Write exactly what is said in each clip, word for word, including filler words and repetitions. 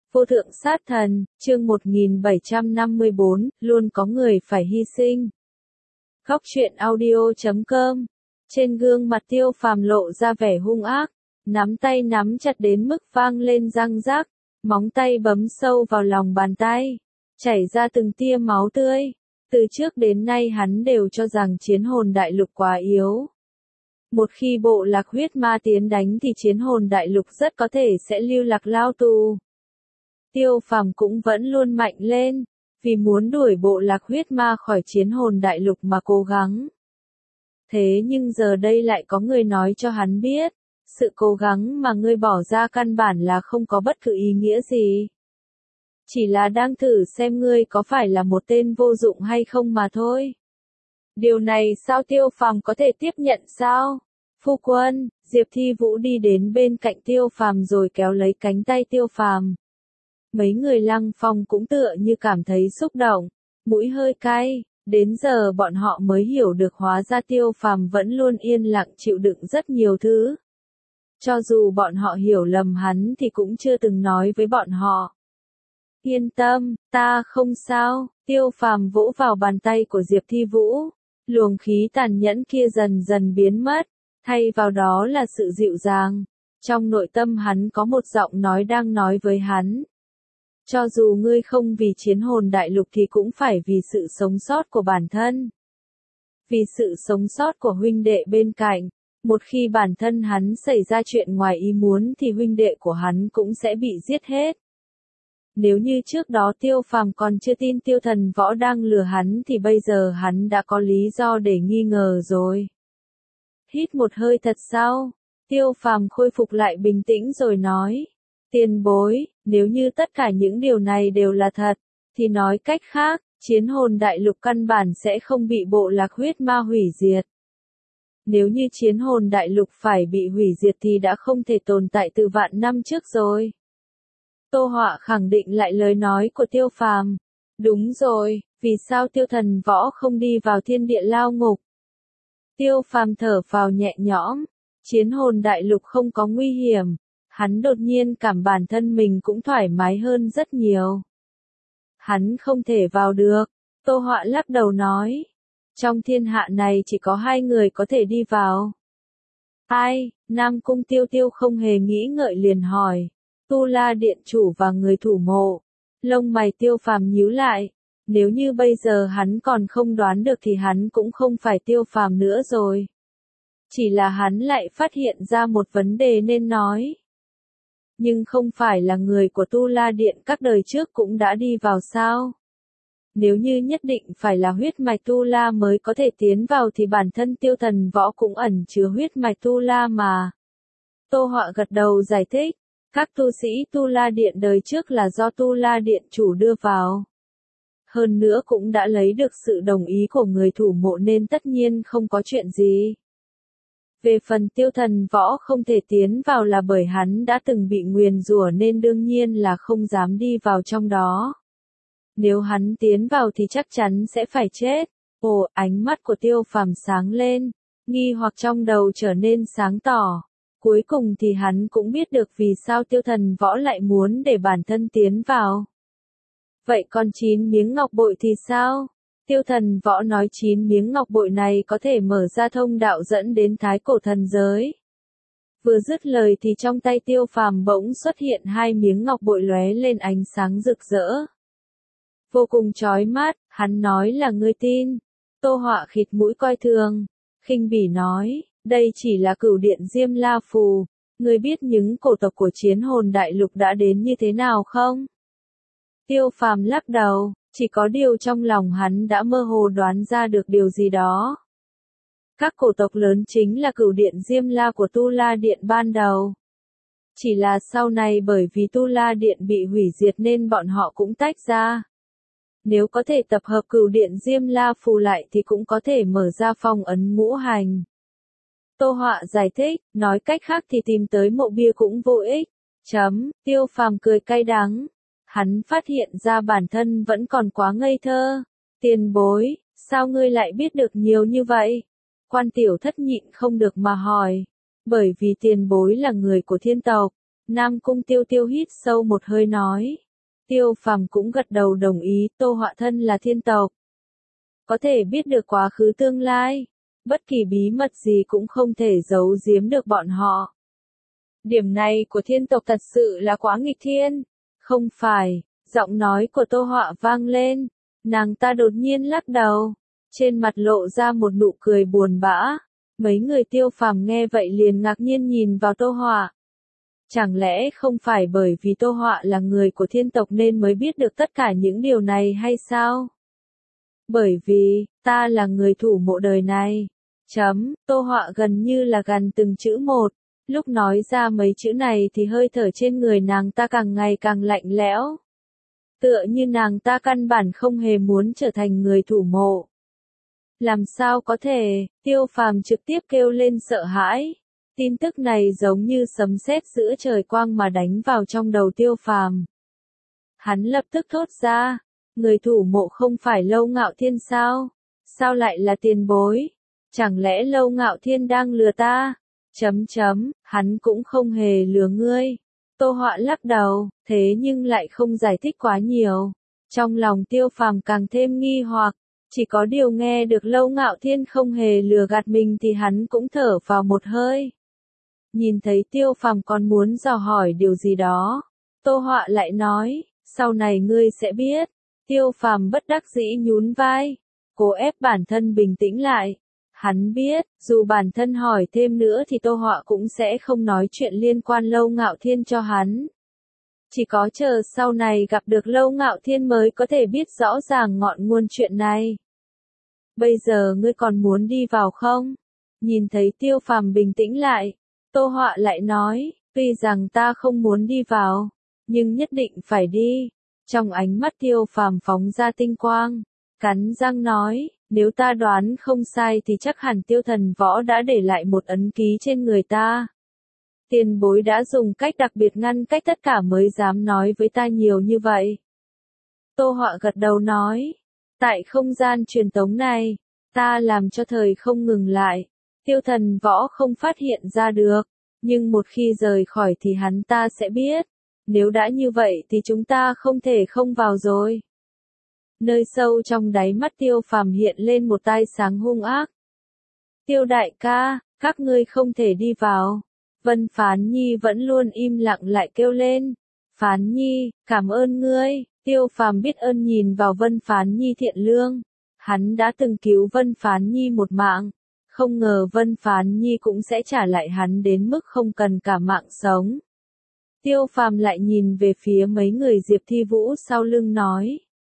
Vô thượng sát thần, chương một nghìn bảy trăm năm mươi bốn, luôn có người phải hy sinh. Góc truyện audio chấm com. Trên gương mặt Tiêu Phàm lộ ra vẻ hung ác, nắm tay nắm chặt đến mức vang lên răng rắc, móng tay bấm sâu vào lòng bàn tay, chảy ra từng tia máu tươi. Từ trước đến nay hắn đều cho rằng chiến hồn đại lục quá yếu. Một khi bộ lạc huyết ma tiến đánh thì chiến hồn đại lục rất có thể sẽ lưu lạc lao tù. Tiêu Phàm cũng vẫn luôn mạnh lên, vì muốn đuổi bộ lạc huyết ma khỏi chiến hồn đại lục mà cố gắng. Thế nhưng giờ đây lại có người nói cho hắn biết, sự cố gắng mà ngươi bỏ ra căn bản là không có bất cứ ý nghĩa gì. Chỉ là đang thử xem ngươi có phải là một tên vô dụng hay không mà thôi. Điều này sao Tiêu Phàm có thể tiếp nhận sao? Phu quân, Diệp Thi Vũ đi đến bên cạnh Tiêu Phàm rồi kéo lấy cánh tay Tiêu Phàm. Mấy người Lăng Phong cũng tựa như cảm thấy xúc động, mũi hơi cay, đến giờ bọn họ mới hiểu được hóa ra Tiêu Phàm vẫn luôn yên lặng chịu đựng rất nhiều thứ. Cho dù bọn họ hiểu lầm hắn thì cũng chưa từng nói với bọn họ. Yên tâm, ta không sao, Tiêu Phàm vỗ vào bàn tay của Diệp Thi Vũ, luồng khí tàn nhẫn kia dần dần biến mất, thay vào đó là sự dịu dàng. Trong nội tâm hắn có một giọng nói đang nói với hắn. Cho dù ngươi không vì chiến hồn đại lục thì cũng phải vì sự sống sót của bản thân. Vì sự sống sót của huynh đệ bên cạnh, một khi bản thân hắn xảy ra chuyện ngoài ý muốn thì huynh đệ của hắn cũng sẽ bị giết hết. Nếu như trước đó Tiêu Phàm còn chưa tin Tiêu Thần Võ đang lừa hắn thì bây giờ hắn đã có lý do để nghi ngờ rồi. Hít một hơi thật sâu, Tiêu Phàm khôi phục lại bình tĩnh rồi nói. Tiền bối, nếu như tất cả những điều này đều là thật, thì nói cách khác, chiến hồn đại lục căn bản sẽ không bị bộ lạc huyết ma hủy diệt. Nếu như chiến hồn đại lục phải bị hủy diệt thì đã không thể tồn tại từ vạn năm trước rồi. Tô Họa khẳng định lại lời nói của Tiêu Phàm. Đúng rồi, vì sao Tiêu Thần Võ không đi vào thiên địa lao ngục? Tiêu Phàm thở phào nhẹ nhõm, chiến hồn đại lục không có nguy hiểm. Hắn đột nhiên cảm bản thân mình cũng thoải mái hơn rất nhiều. Hắn không thể vào được, Tô Họa lắc đầu nói. Trong thiên hạ này chỉ có hai người có thể đi vào. Ai? Nam Cung Tiêu Tiêu không hề nghĩ ngợi liền hỏi. Tu La Điện Chủ và người thủ mộ. Lông mày Tiêu Phàm nhíu lại. Nếu như bây giờ hắn còn không đoán được thì hắn cũng không phải Tiêu Phàm nữa rồi. Chỉ là hắn lại phát hiện ra một vấn đề nên nói. Nhưng không phải là người của Tu La Điện các đời trước cũng đã đi vào sao? Nếu như nhất định phải là huyết mạch Tu La mới có thể tiến vào thì bản thân Tiêu Thần Võ cũng ẩn chứa huyết mạch Tu La mà. Tô Họa gật đầu giải thích, các tu sĩ Tu La Điện đời trước là do Tu La Điện Chủ đưa vào. Hơn nữa cũng đã lấy được sự đồng ý của người thủ mộ nên tất nhiên không có chuyện gì. Về phần Tiêu Thần Võ không thể tiến vào là bởi hắn đã từng bị nguyền rủa nên đương nhiên là không dám đi vào trong đó. Nếu hắn tiến vào thì chắc chắn sẽ phải chết. Ồ, ánh mắt của Tiêu Phàm sáng lên, nghi hoặc trong đầu trở nên sáng tỏ. Cuối cùng thì hắn cũng biết được vì sao Tiêu Thần Võ lại muốn để bản thân tiến vào. Vậy còn chín miếng ngọc bội thì sao? Tiêu Thần Võ nói chín miếng ngọc bội này có thể mở ra thông đạo dẫn đến thái cổ thần giới. Vừa dứt lời thì trong tay Tiêu Phàm bỗng xuất hiện hai miếng ngọc bội lóe lên ánh sáng rực rỡ. Vô cùng chói mắt, hắn nói là ngươi tin. Tô Họa khịt mũi coi thường, khinh bỉ nói, đây chỉ là cửu điện Diêm La Phù, ngươi biết những cổ tộc của chiến hồn đại lục đã đến như thế nào không? Tiêu Phàm lắc đầu. Chỉ có điều trong lòng hắn đã mơ hồ đoán ra được điều gì đó. Các cổ tộc lớn chính là cửu điện Diêm La của Tu La Điện ban đầu. Chỉ là sau này bởi vì Tu La Điện bị hủy diệt nên bọn họ cũng tách ra. Nếu có thể tập hợp cửu điện Diêm La Phù lại thì cũng có thể mở ra phong ấn ngũ hành. Tô Họa giải thích, nói cách khác thì tìm tới mộ bia cũng vô ích. Chấm, Tiêu Phàm cười cay đắng. Hắn phát hiện ra bản thân vẫn còn quá ngây thơ. Tiền bối, sao ngươi lại biết được nhiều như vậy? Quan Tiểu Thất nhịn không được mà hỏi. Bởi vì tiền bối là người của thiên tộc, Nam Cung Tiêu Tiêu hít sâu một hơi nói. Tiêu Phàm cũng gật đầu đồng ý, Tô Họa thân là thiên tộc, có thể biết được quá khứ tương lai, bất kỳ bí mật gì cũng không thể giấu giếm được bọn họ. Điểm này của thiên tộc thật sự là quá nghịch thiên. Không phải, giọng nói của Tô Họa vang lên, nàng ta đột nhiên lắc đầu, trên mặt lộ ra một nụ cười buồn bã. Mấy người Tiêu Phàm nghe vậy liền ngạc nhiên nhìn vào Tô Họa. Chẳng lẽ không phải bởi vì Tô Họa là người của thiên tộc nên mới biết được tất cả những điều này hay sao? Bởi vì, ta là người thủ mộ đời này. Chấm, Tô Họa gần như là gần từng chữ một. Lúc nói ra mấy chữ này thì hơi thở trên người nàng ta càng ngày càng lạnh lẽo. Tựa như nàng ta căn bản không hề muốn trở thành người thủ mộ. Làm sao có thể, Tiêu Phàm trực tiếp kêu lên sợ hãi. Tin tức này giống như sấm sét giữa trời quang mà đánh vào trong đầu Tiêu Phàm. Hắn lập tức thốt ra, người thủ mộ không phải Lâu Ngạo Thiên sao? Sao lại là tiền bối? Chẳng lẽ Lâu Ngạo Thiên đang lừa ta? Chấm chấm, hắn cũng không hề lừa ngươi. Tô Họa lắc đầu, thế nhưng lại không giải thích quá nhiều. Trong lòng Tiêu Phàm càng thêm nghi hoặc, chỉ có điều nghe được Lâu Ngạo Thiên không hề lừa gạt mình thì hắn cũng thở vào một hơi. Nhìn thấy Tiêu Phàm còn muốn dò hỏi điều gì đó, Tô Họa lại nói, sau này ngươi sẽ biết. Tiêu Phàm bất đắc dĩ nhún vai, cố ép bản thân bình tĩnh lại. Hắn biết, dù bản thân hỏi thêm nữa thì Tô Họa cũng sẽ không nói chuyện liên quan Lâu Ngạo Thiên cho hắn. Chỉ có chờ sau này gặp được Lâu Ngạo Thiên mới có thể biết rõ ràng ngọn nguồn chuyện này. Bây giờ ngươi còn muốn đi vào không? Nhìn thấy Tiêu Phàm bình tĩnh lại, Tô Họa lại nói, tuy rằng ta không muốn đi vào, nhưng nhất định phải đi. Trong ánh mắt Tiêu Phàm phóng ra tinh quang, cắn răng nói, nếu ta đoán không sai thì chắc hẳn Tiêu Thần Võ đã để lại một ấn ký trên người ta. Tiền bối đã dùng cách đặc biệt ngăn cách tất cả mới dám nói với ta nhiều như vậy. Tô Họa gật đầu nói, tại không gian truyền tống này, ta làm cho thời không ngừng lại, Tiêu Thần Võ không phát hiện ra được, nhưng một khi rời khỏi thì hắn ta sẽ biết. Nếu đã như vậy thì chúng ta không thể không vào rồi. Nơi sâu trong đáy mắt Tiêu Phàm hiện lên một tia sáng hung ác. Tiêu đại ca, các ngươi không thể đi vào. Vân Phán Nhi vẫn luôn im lặng lại kêu lên. Phán Nhi, cảm ơn ngươi. Tiêu Phàm biết ơn nhìn vào Vân Phán Nhi thiện lương. Hắn đã từng cứu Vân Phán Nhi một mạng. Không ngờ Vân Phán Nhi cũng sẽ trả lại hắn đến mức không cần cả mạng sống. Tiêu Phàm lại nhìn về phía mấy người Diệp Thi Vũ sau lưng nói.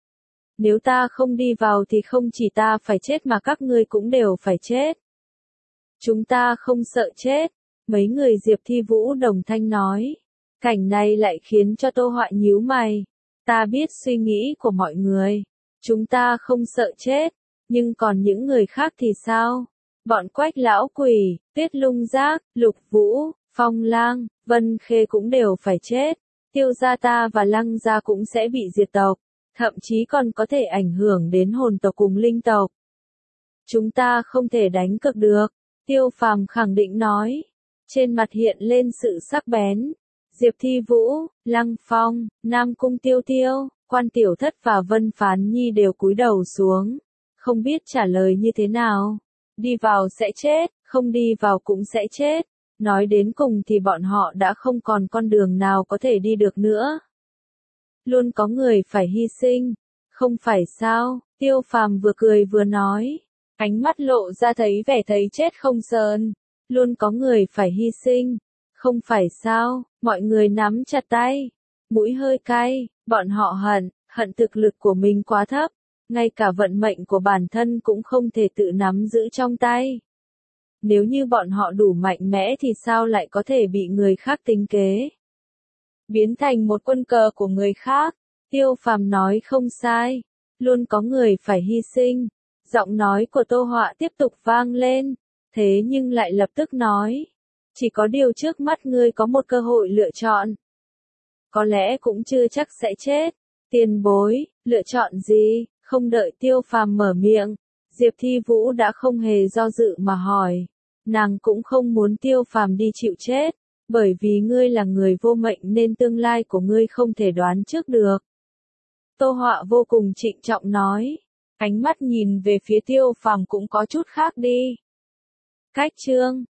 Nếu ta không đi vào thì không chỉ ta phải chết mà các ngươi cũng đều phải chết. Chúng ta không sợ chết, mấy người Diệp Thi Vũ đồng thanh nói. Cảnh này lại khiến cho Tô Họa nhíu mày. Ta biết suy nghĩ của mọi người. Chúng ta không sợ chết, nhưng còn những người khác thì sao? Bọn Quách lão quỷ, Tiết Lung Giác, Lục Vũ, Phong Lang, Vân Khê cũng đều phải chết. Tiêu gia ta và Lăng gia cũng sẽ bị diệt tộc, thậm chí còn có thể ảnh hưởng đến hồn tộc cùng linh tộc. Chúng ta không thể đánh cược được, Tiêu Phàm khẳng định nói. Trên mặt hiện lên sự sắc bén. Diệp Thi Vũ, Lăng Phong, Nam Cung Tiêu Tiêu, Quan Tiểu Thất và Vân Phán Nhi đều cúi đầu xuống, không biết trả lời như thế nào. Đi vào sẽ chết, không đi vào cũng sẽ chết. Nói đến cùng thì bọn họ đã không còn con đường nào có thể đi được nữa. Luôn có người phải hy sinh, không phải sao? Tiêu Phàm vừa cười vừa nói, ánh mắt lộ ra thấy vẻ thấy chết không sờn. Luôn có người phải hy sinh, không phải sao? Mọi người nắm chặt tay, mũi hơi cay, bọn họ hận, hận thực lực của mình quá thấp, ngay cả vận mệnh của bản thân cũng không thể tự nắm giữ trong tay. Nếu như bọn họ đủ mạnh mẽ thì sao lại có thể bị người khác tính kế? Biến thành một quân cờ của người khác. Tiêu Phàm nói không sai, luôn có người phải hy sinh. Giọng nói của Tô Họa tiếp tục vang lên, thế nhưng lại lập tức nói, chỉ có điều trước mắt ngươi có một cơ hội lựa chọn. Có lẽ cũng chưa chắc sẽ chết. Tiền bối, lựa chọn gì? Không đợi Tiêu Phàm mở miệng, Diệp Thi Vũ đã không hề do dự mà hỏi. Nàng cũng không muốn Tiêu Phàm đi chịu chết, Bởi vì ngươi là người vô mệnh nên tương lai của ngươi không thể đoán trước được. Tô Họa vô cùng trịnh trọng nói. Ánh mắt nhìn về phía Tiêu Phàm cũng có chút khác đi. Cách chương